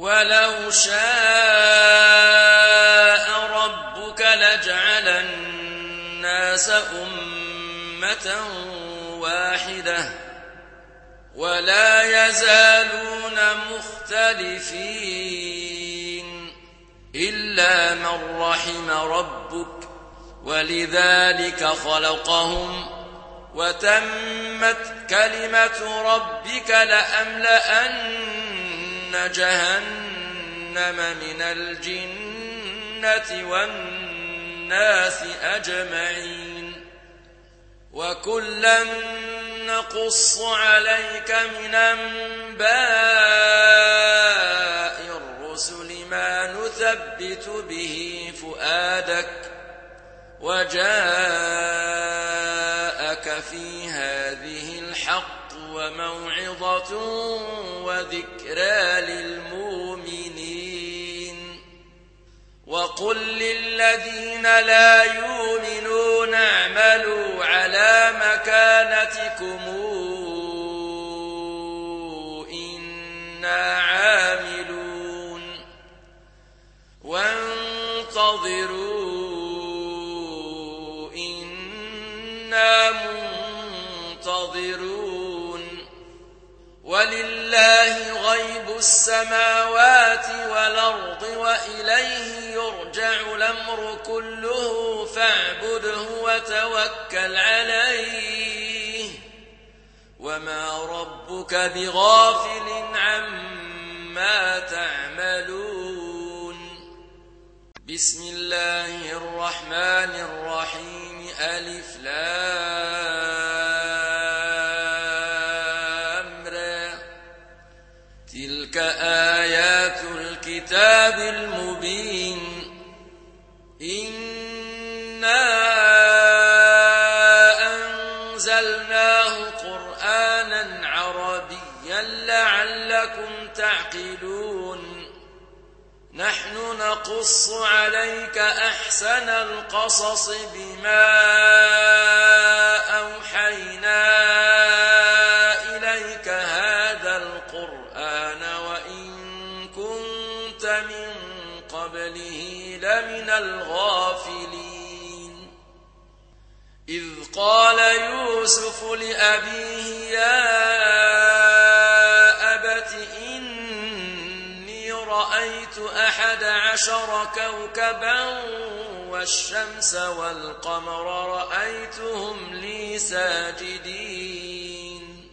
ولو شاء ربك لجعل الناس أمة واحدة ولا يزالون مختلفين إلا من رحم ربك ولذلك خلقهم وتمت كلمة ربك لأملأن جهنم من الجنة والناس أجمعين وكلا نقص عليك من أنباء الرسل ما نثبت به فؤادك وجاءك في هذه الحق وموعظة وذكرى للمؤمنين وقل للذين لا يؤمنون اعملوا على مكانتكم إنا عاملون وانتظروا إنا منتظرون ولله غيب السماوات والأرض وإليه يرجع الأمر كله فاعبده وتوكل عليه وما ربك بغافل عما تعملون بسم الله الرحمن الرحيم ألف لام را تلك آيات الكتاب المبين إنا أنزلناه قرآنا عربيا لعلكم تعقلون نحن نقص عليك أحسن القصص بما أوحينا إليك هذا القرآن وإن كنت من قبله لمن الغافلين إذ قال يوسف لأبيه يا أبت إني رأيت 11 كوكبا والشمس والقمر رأيتهم لي ساجدين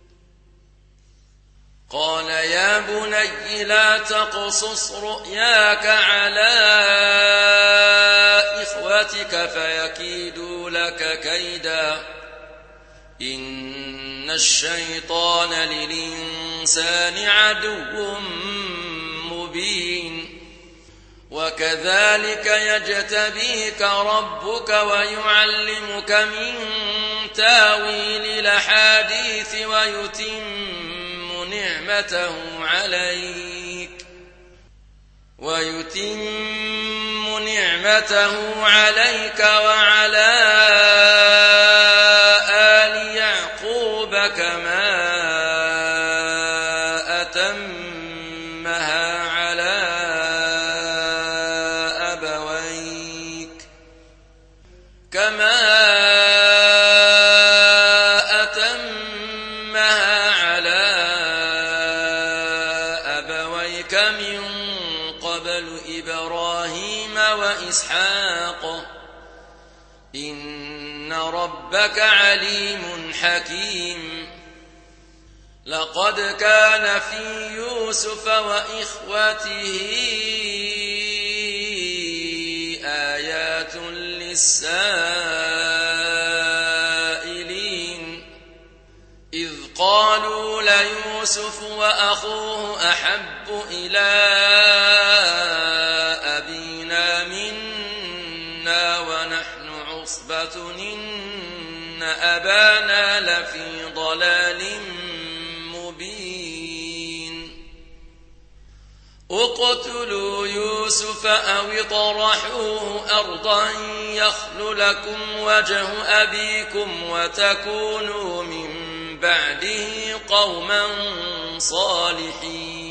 قال يا بني لا تقصص رؤياك على إخوتك فيكيدوا لك كيدا إن الشيطان للإنسان عدو مبين وكذلك يجتبيك ربك ويعلمك من تاويل الأحاديث ويتم نعمته عليك وعلى آل يعقوب كما أتمها على أبويك من قبل إبراهيم وإسحاق إن ربك عليم حكيم لقد كان في يوسف وإخوته آيات للسائلين إذ قالوا ليوسف وأخوه أحب إلى أبينا منا ونحن عصبة إن أبانا لفي ضلال مبين اقتلوا يوسف أو اطرحوه أرضا يخل لكم وجه أبيكم وتكونوا من بعده قوما صالحين